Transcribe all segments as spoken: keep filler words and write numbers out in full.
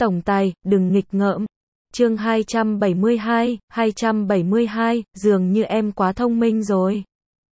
Tổng tài, đừng nghịch ngợm. Chương hai trăm bảy mươi hai, hai trăm bảy mươi hai, dường như em quá thông minh rồi.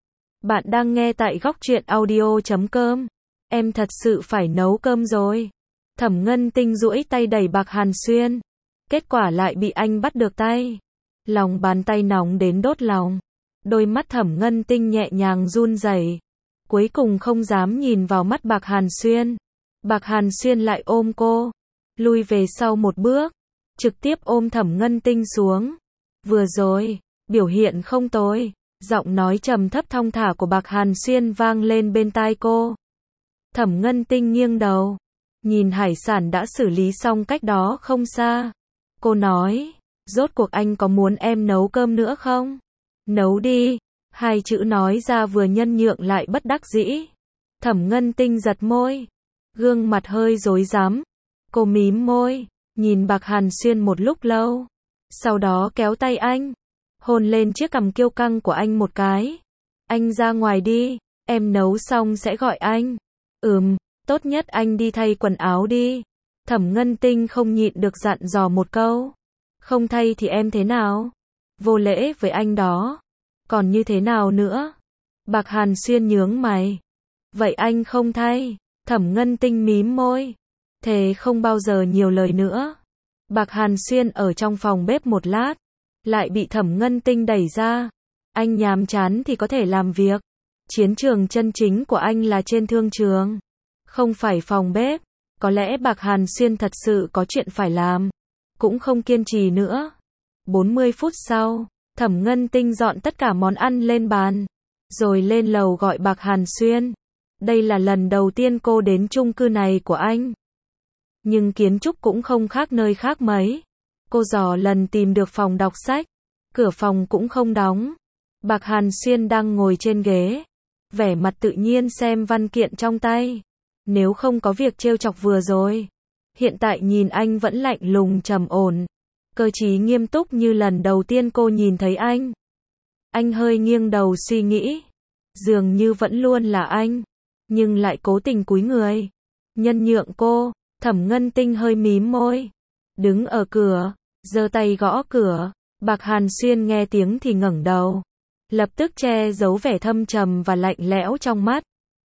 Bạn đang nghe tại góc truyện audio chấm com. Em thật sự phải nấu cơm rồi. Thẩm Ngân Tinh duỗi tay đẩy Bạc Hàn Xuyên. Kết quả lại bị anh bắt được tay. Lòng bàn tay nóng đến đốt lòng. Đôi mắt Thẩm Ngân Tinh nhẹ nhàng run rẩy. Cuối cùng không dám nhìn vào mắt Bạc Hàn Xuyên. Bạc Hàn Xuyên lại ôm cô. Lui về sau một bước. Trực tiếp ôm Thẩm Ngân Tinh xuống. Vừa rồi, biểu hiện không tồi. Giọng nói trầm thấp thong thả của Bạc Hàn Xuyên vang lên bên tai cô. Thẩm Ngân Tinh nghiêng đầu. Nhìn hải sản đã xử lý xong cách đó không xa. Cô nói, rốt cuộc anh có muốn em nấu cơm nữa không? Nấu đi. Hai chữ nói ra vừa nhân nhượng lại bất đắc dĩ. Thẩm Ngân Tinh giật môi. Gương mặt hơi rối rắm. Cô mím môi, nhìn Bạc Hàn Xuyên một lúc lâu. Sau đó kéo tay anh. Hôn lên chiếc cằm kiêu căng của anh một cái. Anh ra ngoài đi, em nấu xong sẽ gọi anh. Ừm, tốt nhất anh đi thay quần áo đi. Thẩm Ngân Tinh không nhịn được dặn dò một câu. Không thay thì em thế nào? Vô lễ với anh đó. Còn như thế nào nữa? Bạc Hàn Xuyên nhướng mày. Vậy anh không thay. Thẩm Ngân Tinh mím môi. Thề không bao giờ nhiều lời nữa. Bạc Hàn Xuyên ở trong phòng bếp một lát. Lại bị Thẩm Ngân Tinh đẩy ra. Anh nhàm chán thì có thể làm việc. Chiến trường chân chính của anh là trên thương trường. Không phải phòng bếp. Có lẽ Bạc Hàn Xuyên thật sự có chuyện phải làm. Cũng không kiên trì nữa. bốn mươi phút sau, Thẩm Ngân Tinh dọn tất cả món ăn lên bàn. Rồi lên lầu gọi Bạc Hàn Xuyên. Đây là lần đầu tiên cô đến chung cư này của anh. Nhưng kiến trúc cũng không khác nơi khác mấy. Cô dò lần tìm được phòng đọc sách. Cửa phòng cũng không đóng. Bạc Hàn Xuyên đang ngồi trên ghế. Vẻ mặt tự nhiên xem văn kiện trong tay. Nếu không có việc trêu chọc vừa rồi. Hiện tại nhìn anh vẫn lạnh lùng trầm ổn. Cơ trí nghiêm túc như lần đầu tiên cô nhìn thấy anh. Anh hơi nghiêng đầu suy nghĩ. Dường như vẫn luôn là anh. Nhưng lại cố tình cúi người. Nhân nhượng cô. Thẩm Ngân Tinh hơi mím môi. Đứng ở cửa. Giơ tay gõ cửa. Bạc Hàn Xuyên nghe tiếng thì ngẩng đầu. Lập tức che giấu vẻ thâm trầm và lạnh lẽo trong mắt.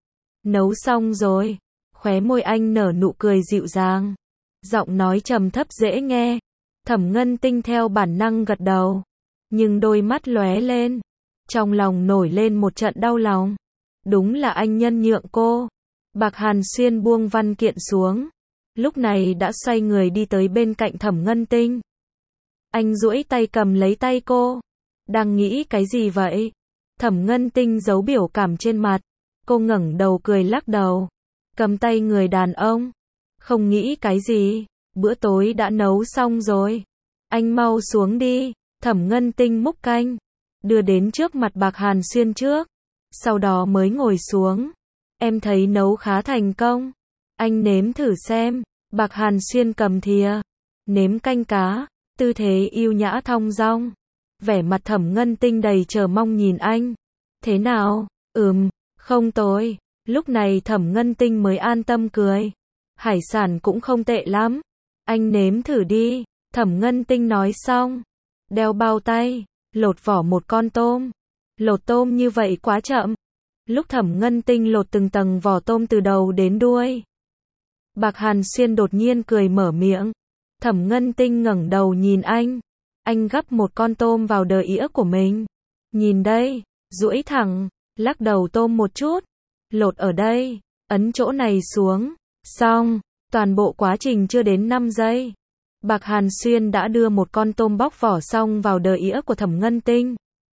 Nấu xong rồi. Khóe môi anh nở nụ cười dịu dàng. Giọng nói trầm thấp dễ nghe. Thẩm Ngân Tinh theo bản năng gật đầu. Nhưng đôi mắt lóe lên. Trong lòng nổi lên một trận đau lòng. Đúng là anh nhân nhượng cô. Bạc Hàn Xuyên buông văn kiện xuống. Lúc này đã xoay người đi tới bên cạnh Thẩm Ngân Tinh. Anh duỗi tay cầm lấy tay cô. Đang nghĩ cái gì vậy? Thẩm Ngân Tinh giấu biểu cảm trên mặt. Cô ngẩng đầu cười lắc đầu. Cầm tay người đàn ông. Không nghĩ cái gì. Bữa tối đã nấu xong rồi. Anh mau xuống đi. Thẩm Ngân Tinh múc canh. Đưa đến trước mặt Bạc Hàn Xuyên trước. Sau đó mới ngồi xuống. Em thấy nấu khá thành công. Anh nếm thử xem. Bạc Hàn Xuyên cầm thìa. Nếm canh cá. Tư thế yêu nhã thong dong. Vẻ mặt Thẩm Ngân Tinh đầy chờ mong nhìn anh. Thế nào? Ừm, không tồi. Lúc này Thẩm Ngân Tinh mới an tâm cười. Hải sản cũng không tệ lắm. Anh nếm thử đi. Thẩm Ngân Tinh nói xong. Đeo bao tay. Lột vỏ một con tôm. Lột tôm như vậy quá chậm. Lúc Thẩm Ngân Tinh lột từng tầng vỏ tôm từ đầu đến đuôi. Bạc Hàn Xuyên đột nhiên cười mở miệng. Thẩm Ngân Tinh ngẩng đầu nhìn anh. Anh gắp một con tôm vào đờ ĩa của mình. Nhìn đây. Duỗi thẳng. Lắc đầu tôm một chút. Lột ở đây. Ấn chỗ này xuống. Xong. Toàn bộ quá trình chưa đến năm giây. Bạc Hàn Xuyên đã đưa một con tôm bóc vỏ xong vào đờ ĩa của Thẩm Ngân Tinh.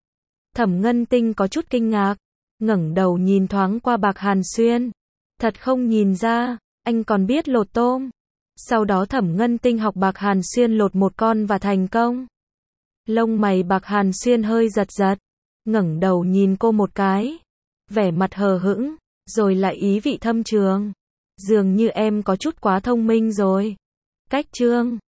Thẩm Ngân Tinh có chút kinh ngạc. Ngẩng đầu nhìn thoáng qua Bạc Hàn Xuyên. Thật không nhìn ra. Anh còn biết lột tôm. Sau đó Thẩm Ngân Tinh học Bạc Hàn Xuyên lột một con và thành công. Lông mày Bạc Hàn Xuyên hơi giật giật. Ngẩng đầu nhìn cô một cái. Vẻ mặt hờ hững. Rồi lại ý vị thâm trường. Dường như em có chút quá thông minh rồi. Cách chương.